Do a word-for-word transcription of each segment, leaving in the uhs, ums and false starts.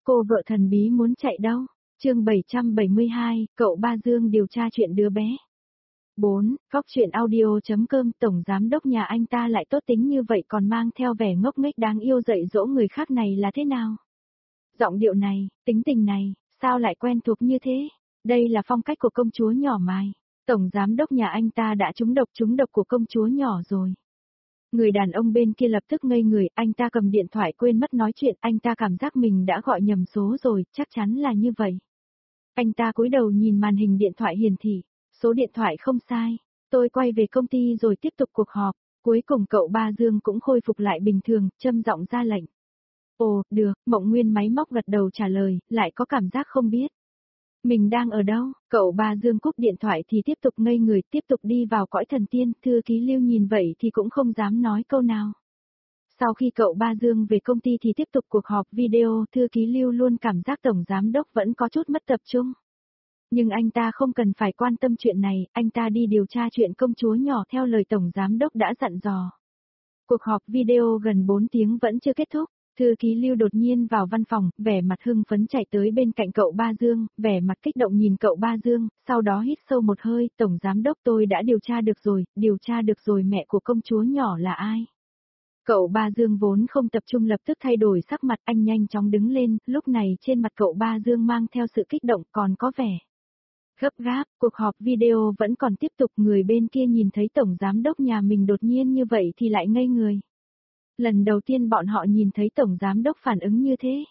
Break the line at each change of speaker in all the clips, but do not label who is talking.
Cô vợ thần bí muốn chạy đâu? Chương bảy trăm bảy mươi hai, cậu ba Dương điều tra chuyện đứa bé. bốn. Phóc truyện audio.com Tổng giám đốc nhà anh ta lại tốt tính như vậy còn mang theo vẻ ngốc nghếch đáng yêu dạy dỗ người khác này là thế nào? Giọng điệu này, tính tình này, sao lại quen thuộc như thế? Đây là phong cách của công chúa nhỏ Mai. Tổng giám đốc nhà anh ta đã trúng độc trúng độc của công chúa nhỏ rồi. Người đàn ông bên kia lập tức ngây người, anh ta cầm điện thoại quên mất nói chuyện, anh ta cảm giác mình đã gọi nhầm số rồi, chắc chắn là như vậy. Anh ta cúi đầu nhìn màn hình điện thoại hiển thị, số điện thoại không sai, tôi quay về công ty rồi tiếp tục cuộc họp, cuối cùng cậu ba Dương cũng khôi phục lại bình thường, châm giọng ra lệnh. Ồ, được, Mộng Nguyên máy móc gật đầu trả lời, lại có cảm giác không biết. Mình đang ở đâu? Cậu ba Dương cúp điện thoại thì tiếp tục ngây người, tiếp tục đi vào cõi thần tiên, thư ký Lưu nhìn vậy thì cũng không dám nói câu nào. Sau khi cậu ba Dương về công ty thì tiếp tục cuộc họp video, thư ký Lưu luôn cảm giác tổng giám đốc vẫn có chút mất tập trung. Nhưng anh ta không cần phải quan tâm chuyện này, anh ta đi điều tra chuyện công chúa nhỏ theo lời tổng giám đốc đã dặn dò. Cuộc họp video gần bốn tiếng vẫn chưa kết thúc. Thư ký Lưu đột nhiên vào văn phòng, vẻ mặt hưng phấn chạy tới bên cạnh cậu ba Dương, vẻ mặt kích động nhìn cậu ba Dương, sau đó hít sâu một hơi, tổng giám đốc tôi đã điều tra được rồi, điều tra được rồi mẹ của công chúa nhỏ là ai. Cậu ba Dương vốn không tập trung lập tức thay đổi sắc mặt, anh nhanh chóng đứng lên, lúc này trên mặt cậu ba Dương mang theo sự kích động còn có vẻ gấp gáp, cuộc họp video vẫn còn tiếp tục, người bên kia nhìn thấy tổng giám đốc nhà mình đột nhiên như vậy thì lại ngây người. Lần đầu tiên bọn họ nhìn thấy tổng giám đốc phản ứng như thế.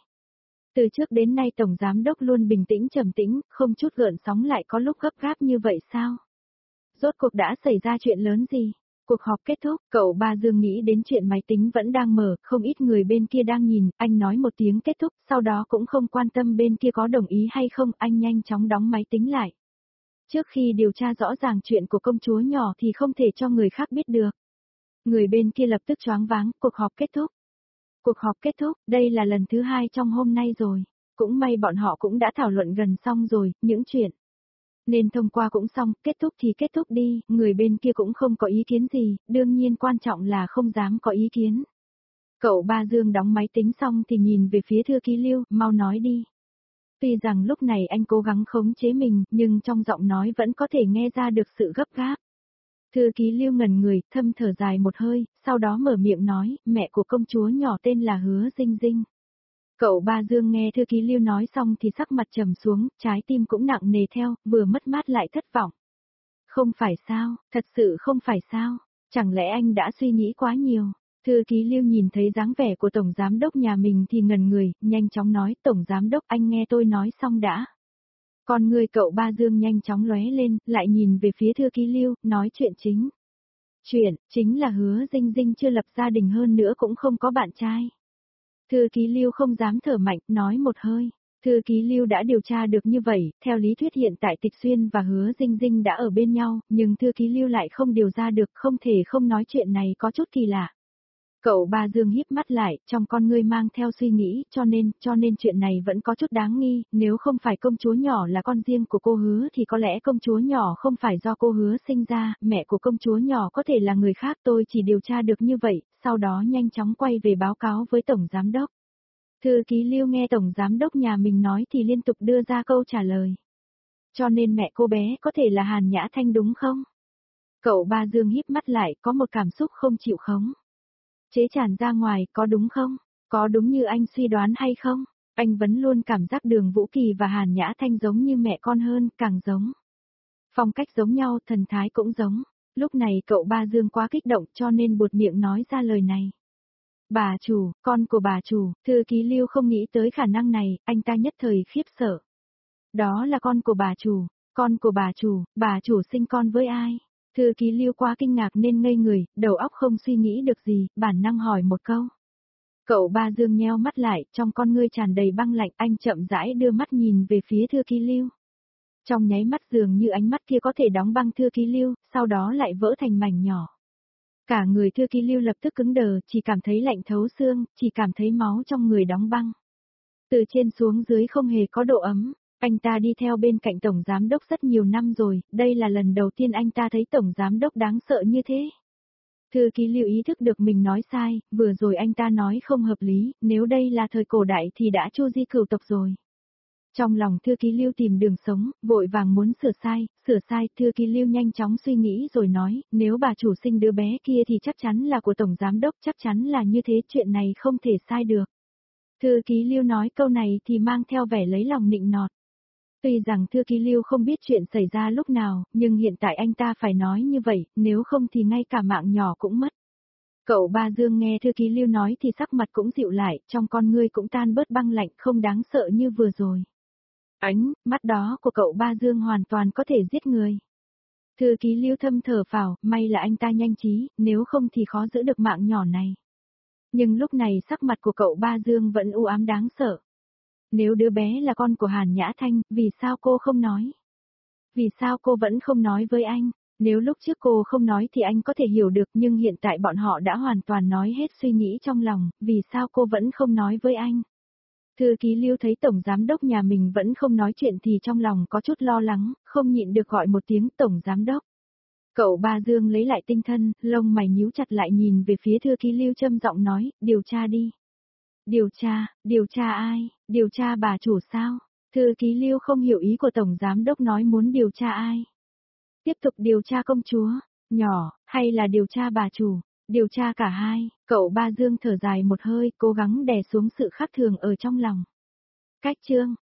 Từ trước đến nay tổng giám đốc luôn bình tĩnh trầm tĩnh, không chút gợn sóng lại có lúc gấp gáp như vậy sao? Rốt cuộc đã xảy ra chuyện lớn gì? Cuộc họp kết thúc, cậu ba Dương nghĩ đến chuyện máy tính vẫn đang mở, không ít người bên kia đang nhìn, anh nói một tiếng kết thúc, sau đó cũng không quan tâm bên kia có đồng ý hay không, anh nhanh chóng đóng máy tính lại. Trước khi điều tra rõ ràng chuyện của công chúa nhỏ thì không thể cho người khác biết được. Người bên kia lập tức choáng váng, cuộc họp kết thúc. Cuộc họp kết thúc, đây là lần thứ hai trong hôm nay rồi. Cũng may bọn họ cũng đã thảo luận gần xong rồi, những chuyện nên thông qua cũng xong, kết thúc thì kết thúc đi, người bên kia cũng không có ý kiến gì, đương nhiên quan trọng là không dám có ý kiến. Cậu ba Dương đóng máy tính xong thì nhìn về phía thư ký Lưu, mau nói đi. Tuy rằng lúc này anh cố gắng khống chế mình, nhưng trong giọng nói vẫn có thể nghe ra được sự gấp gáp. Thư ký Lưu ngẩn người, thâm thở dài một hơi, sau đó mở miệng nói, mẹ của công chúa nhỏ tên là Hứa Dinh Dinh. Cậu ba Dương nghe thư ký Lưu nói xong thì sắc mặt trầm xuống, trái tim cũng nặng nề theo, vừa mất mát lại thất vọng. Không phải sao, thật sự không phải sao, chẳng lẽ anh đã suy nghĩ quá nhiều. Thư ký Lưu nhìn thấy dáng vẻ của tổng giám đốc nhà mình thì ngẩn người, nhanh chóng nói, tổng giám đốc anh nghe tôi nói xong đã. Con người cậu ba Dương nhanh chóng lóe lên, lại nhìn về phía thư ký Lưu, nói chuyện chính. Chuyện, chính là Hứa Dinh Dinh chưa lập gia đình hơn nữa cũng không có bạn trai. Thư ký Lưu không dám thở mạnh, nói một hơi. Thư ký Lưu đã điều tra được như vậy, theo lý thuyết hiện tại Tịch Xuyên và Hứa Dinh Dinh đã ở bên nhau, nhưng thư ký Lưu lại không điều ra được, không thể không nói chuyện này có chút kỳ lạ. Cậu ba Dương híp mắt lại, trong con ngươi mang theo suy nghĩ, cho nên, cho nên chuyện này vẫn có chút đáng nghi, nếu không phải công chúa nhỏ là con riêng của cô Hứa thì có lẽ công chúa nhỏ không phải do cô Hứa sinh ra, mẹ của công chúa nhỏ có thể là người khác, tôi chỉ điều tra được như vậy, sau đó nhanh chóng quay về báo cáo với tổng giám đốc. Thư ký Lưu nghe tổng giám đốc nhà mình nói thì liên tục đưa ra câu trả lời. Cho nên mẹ cô bé có thể là Hàn Nhã Thanh đúng không? Cậu ba Dương híp mắt lại, có một cảm xúc không chịu khống chế tràn ra ngoài, có đúng không? Có đúng như anh suy đoán hay không? Anh vẫn luôn cảm giác Đường Vũ Kỳ và Hàn Nhã Thanh giống như mẹ con hơn, càng giống. Phong cách giống nhau, thần thái cũng giống. Lúc này cậu ba Dương quá kích động cho nên buột miệng nói ra lời này. Bà chủ, con của bà chủ, thư ký Lưu không nghĩ tới khả năng này, anh ta nhất thời khiếp sợ. Đó là con của bà chủ, con của bà chủ, bà chủ sinh con với ai? Thư ký Lưu quá kinh ngạc nên ngây người, đầu óc không suy nghĩ được gì, bản năng hỏi một câu. Cậu ba Dương nheo mắt lại, trong con ngươi tràn đầy băng lạnh, anh chậm rãi đưa mắt nhìn về phía thư ký Lưu. Trong nháy mắt dường như ánh mắt kia có thể đóng băng thư ký Lưu, sau đó lại vỡ thành mảnh nhỏ. Cả người thư ký Lưu lập tức cứng đờ, chỉ cảm thấy lạnh thấu xương, chỉ cảm thấy máu trong người đóng băng. Từ trên xuống dưới không hề có độ ấm. Anh ta đi theo bên cạnh tổng giám đốc rất nhiều năm rồi, đây là lần đầu tiên anh ta thấy tổng giám đốc đáng sợ như thế. Thư ký Lưu ý thức được mình nói sai, vừa rồi anh ta nói không hợp lý, nếu đây là thời cổ đại thì đã chu di cửu tộc rồi. Trong lòng thư ký Lưu tìm đường sống, vội vàng muốn sửa sai, sửa sai, thư ký Lưu nhanh chóng suy nghĩ rồi nói, nếu bà chủ sinh đứa bé kia thì chắc chắn là của tổng giám đốc, chắc chắn là như thế, chuyện này không thể sai được. Thư ký Lưu nói câu này thì mang theo vẻ lấy lòng nịnh nọt. Tuy rằng thư ký Lưu không biết chuyện xảy ra lúc nào, nhưng hiện tại anh ta phải nói như vậy, nếu không thì ngay cả mạng nhỏ cũng mất. Cậu Ba Dương nghe thư ký Lưu nói thì sắc mặt cũng dịu lại, trong con ngươi cũng tan bớt băng lạnh, không đáng sợ như vừa rồi. Ánh mắt đó của cậu Ba Dương hoàn toàn có thể giết người. Thư ký Lưu thâm thở phào, may là anh ta nhanh trí, nếu không thì khó giữ được mạng nhỏ này. Nhưng lúc này sắc mặt của cậu Ba Dương vẫn u ám đáng sợ. Nếu đứa bé là con của Hàn Nhã Thanh, vì sao cô không nói? Vì sao cô vẫn không nói với anh? Nếu lúc trước cô không nói thì anh có thể hiểu được, nhưng hiện tại bọn họ đã hoàn toàn nói hết suy nghĩ trong lòng, vì sao cô vẫn không nói với anh? Thư ký Lưu thấy tổng giám đốc nhà mình vẫn không nói chuyện thì trong lòng có chút lo lắng, không nhịn được gọi một tiếng tổng giám đốc. Cậu Ba Dương lấy lại tinh thần, lông mày nhíu chặt lại nhìn về phía thư ký Lưu trầm giọng nói, điều tra đi. Điều tra, điều tra ai, điều tra bà chủ sao? Thư ký Lưu không hiểu ý của tổng giám đốc nói muốn điều tra ai. Tiếp tục điều tra công chúa, nhỏ, hay là điều tra bà chủ? Điều tra cả hai, cậu Ba Dương thở dài một hơi, cố gắng đè xuống sự khác thường ở trong lòng. Cách chương